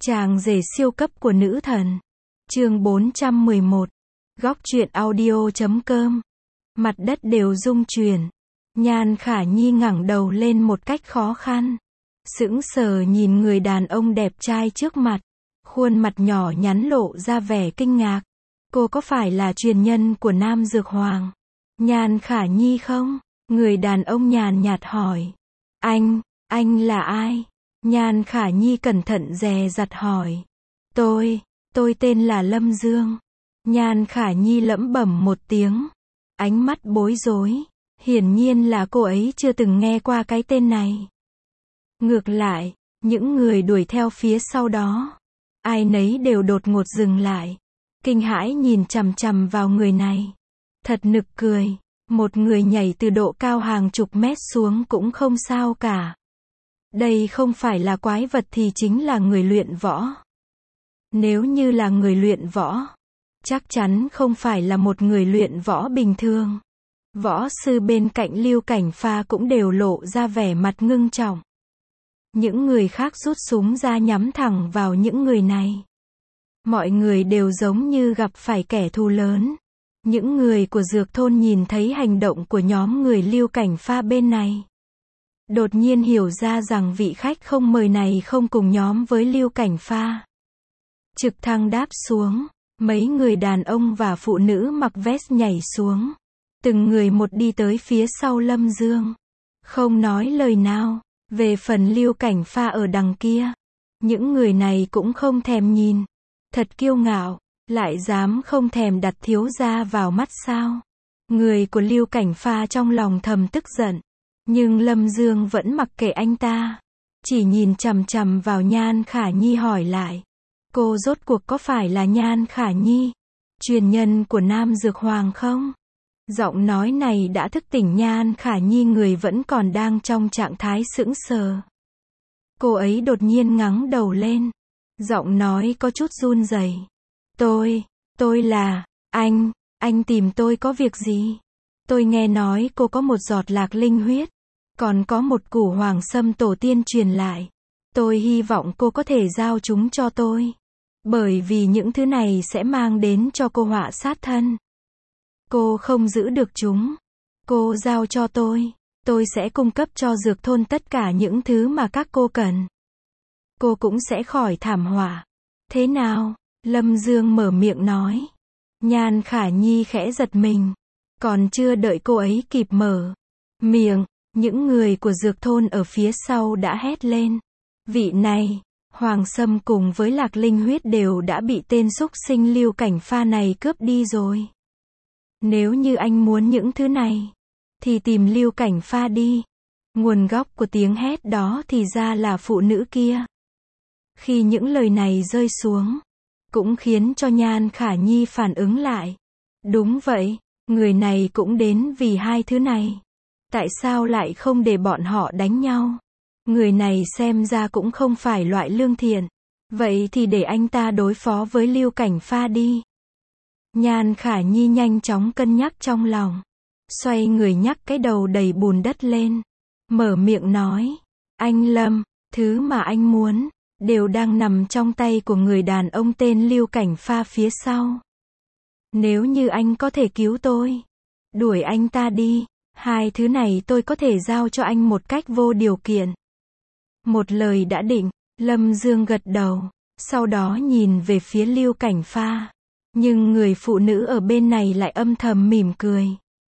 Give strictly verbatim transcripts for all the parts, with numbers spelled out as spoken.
Chàng rể siêu cấp của nữ thần. Chương bốn trăm mười một. Góc truyện audio chấm com. Mặt đất đều rung chuyển. Nhan Khả Nhi ngẩng đầu lên một cách khó khăn. Sững sờ nhìn người đàn ông đẹp trai trước mặt. Khuôn mặt nhỏ nhắn lộ ra vẻ kinh ngạc. Cô có phải là truyền nhân của Nam Dược Hoàng? Nhan Khả Nhi không? Người đàn ông nhàn nhạt hỏi. Anh, anh là ai? Nhan Khả Nhi cẩn thận dè dặt hỏi. Tôi, tôi tên là Lâm Dương. Nhan Khả Nhi lẩm bẩm một tiếng. Ánh mắt bối rối. Hiển nhiên là cô ấy chưa từng nghe qua cái tên này. Ngược lại, những người đuổi theo phía sau đó, ai nấy đều đột ngột dừng lại. Kinh hãi nhìn chằm chằm vào người này. Thật nực cười. Một người nhảy từ độ cao hàng chục mét xuống cũng không sao cả. Đây không phải là quái vật thì chính là người luyện võ. Nếu như là người luyện võ, chắc chắn không phải là một người luyện võ bình thường. Võ sư bên cạnh Lưu Cảnh Pha cũng đều lộ ra vẻ mặt ngưng trọng. Những người khác rút súng ra nhắm thẳng vào những người này. Mọi người đều giống như gặp phải kẻ thù lớn. Những người của Dược Thôn nhìn thấy hành động của nhóm người Lưu Cảnh Pha bên này. Đột nhiên hiểu ra rằng vị khách không mời này không cùng nhóm với Lưu Cảnh Pha. Trực thăng đáp xuống, mấy người đàn ông và phụ nữ mặc vest nhảy xuống. Từng người một đi tới phía sau Lâm Dương. Không nói lời nào, về phần Lưu Cảnh Pha ở đằng kia. Những người này cũng không thèm nhìn. Thật kiêu ngạo, lại dám không thèm đặt thiếu gia vào mắt sao. Người của Lưu Cảnh Pha trong lòng thầm tức giận. Nhưng Lâm Dương vẫn mặc kệ anh ta. Chỉ nhìn chằm chằm vào Nhan Khả Nhi hỏi lại. Cô rốt cuộc có phải là Nhan Khả Nhi, truyền nhân của Nam Dược Hoàng không? Giọng nói này đã thức tỉnh Nhan Khả Nhi, người vẫn còn đang trong trạng thái sững sờ. Cô ấy đột nhiên ngẩng đầu lên. Giọng nói có chút run rẩy. Tôi, tôi là, anh, anh tìm tôi có việc gì? Tôi nghe nói cô có một giọt lạc linh huyết, còn có một củ hoàng sâm tổ tiên truyền lại. Tôi hy vọng cô có thể giao chúng cho tôi. Bởi vì những thứ này sẽ mang đến cho cô họa sát thân. Cô không giữ được chúng. Cô giao cho tôi. Tôi sẽ cung cấp cho Dược Thôn tất cả những thứ mà các cô cần. Cô cũng sẽ khỏi thảm họa. Thế nào? Lâm Dương mở miệng nói. Nhan Khả Nhi khẽ giật mình. Còn chưa đợi cô ấy kịp mở miệng, những người của Dược Thôn ở phía sau đã hét lên. Vị này, hoàng sâm cùng với lạc linh huyết đều đã bị tên xúc sinh Lưu Cảnh Pha này cướp đi rồi. Nếu như anh muốn những thứ này, thì tìm Lưu Cảnh Pha đi. Nguồn gốc của tiếng hét đó thì ra là phụ nữ kia. Khi những lời này rơi xuống, cũng khiến cho Nhan Khả Nhi phản ứng lại. Đúng vậy, người này cũng đến vì hai thứ này. Tại sao lại không để bọn họ đánh nhau? Người này xem ra cũng không phải loại lương thiện. Vậy thì để anh ta đối phó với Lưu Cảnh Pha đi. Nhan Khả Nhi nhanh chóng cân nhắc trong lòng. Xoay người nhắc cái đầu đầy bùn đất lên. Mở miệng nói. Anh Lâm, thứ mà anh muốn, đều đang nằm trong tay của người đàn ông tên Lưu Cảnh Pha phía sau. Nếu như anh có thể cứu tôi, đuổi anh ta đi, hai thứ này tôi có thể giao cho anh một cách vô điều kiện. Một lời đã định, Lâm Dương gật đầu, sau đó nhìn về phía Lưu Cảnh Pha. Nhưng người phụ nữ ở bên này lại âm thầm mỉm cười.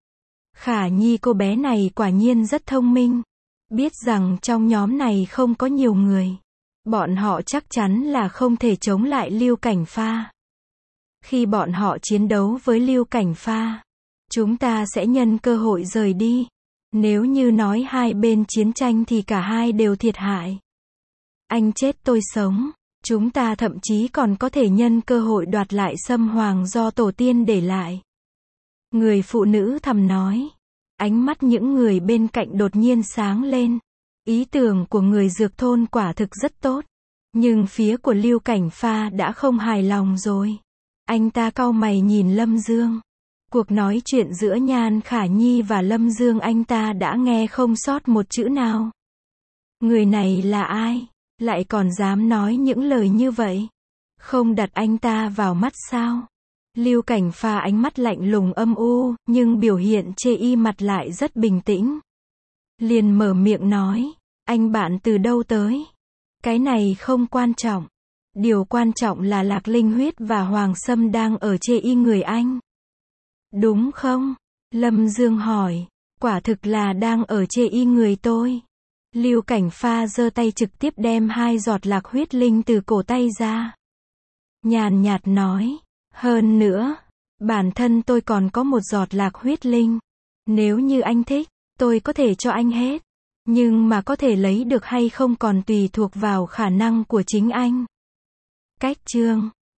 Khả Nhi cô bé này quả nhiên rất thông minh. Biết rằng trong nhóm này không có nhiều người. Bọn họ chắc chắn là không thể chống lại Lưu Cảnh Pha. Khi bọn họ chiến đấu với Lưu Cảnh Pha, chúng ta sẽ nhân cơ hội rời đi. Nếu như nói hai bên chiến tranh thì cả hai đều thiệt hại. Anh chết tôi sống. Chúng ta thậm chí còn có thể nhân cơ hội đoạt lại sâm hoàng do tổ tiên để lại. Người phụ nữ thầm nói. Ánh mắt những người bên cạnh đột nhiên sáng lên. Ý tưởng của người Dược Thôn quả thực rất tốt. Nhưng phía của Lưu Cảnh Pha đã không hài lòng rồi. Anh ta cau mày nhìn Lâm Dương. Cuộc nói chuyện giữa Nhan Khả Nhi và Lâm Dương anh ta đã nghe không sót một chữ nào. Người này là ai? Lại còn dám nói những lời như vậy. Không đặt anh ta vào mắt sao? Lưu Cảnh Pha ánh mắt lạnh lùng âm u, nhưng biểu hiện chê y mặt lại rất bình tĩnh. Liền mở miệng nói, anh bạn từ đâu tới? Cái này không quan trọng. Điều quan trọng là Lạc Linh Huyết và Hoàng Sâm đang ở chê y người anh. Đúng không? Lâm Dương hỏi. Quả thực là đang ở chê y người tôi. Lưu Cảnh Pha giơ tay trực tiếp đem hai giọt lạc huyết linh từ cổ tay ra. Nhàn nhạt nói. Hơn nữa, bản thân tôi còn có một giọt lạc huyết linh. Nếu như anh thích, tôi có thể cho anh hết. Nhưng mà có thể lấy được hay không còn tùy thuộc vào khả năng của chính anh. Cách chương